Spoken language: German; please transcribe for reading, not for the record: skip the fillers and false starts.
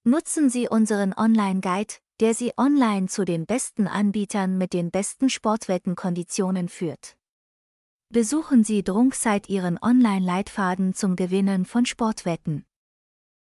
Nutzen Sie unseren Online-Guide, der Sie online zu den besten Anbietern mit den besten Sportwettenkonditionen führt. Besuchen Sie Drunksite Ihren Online-Leitfaden zum Gewinnen von Sportwetten.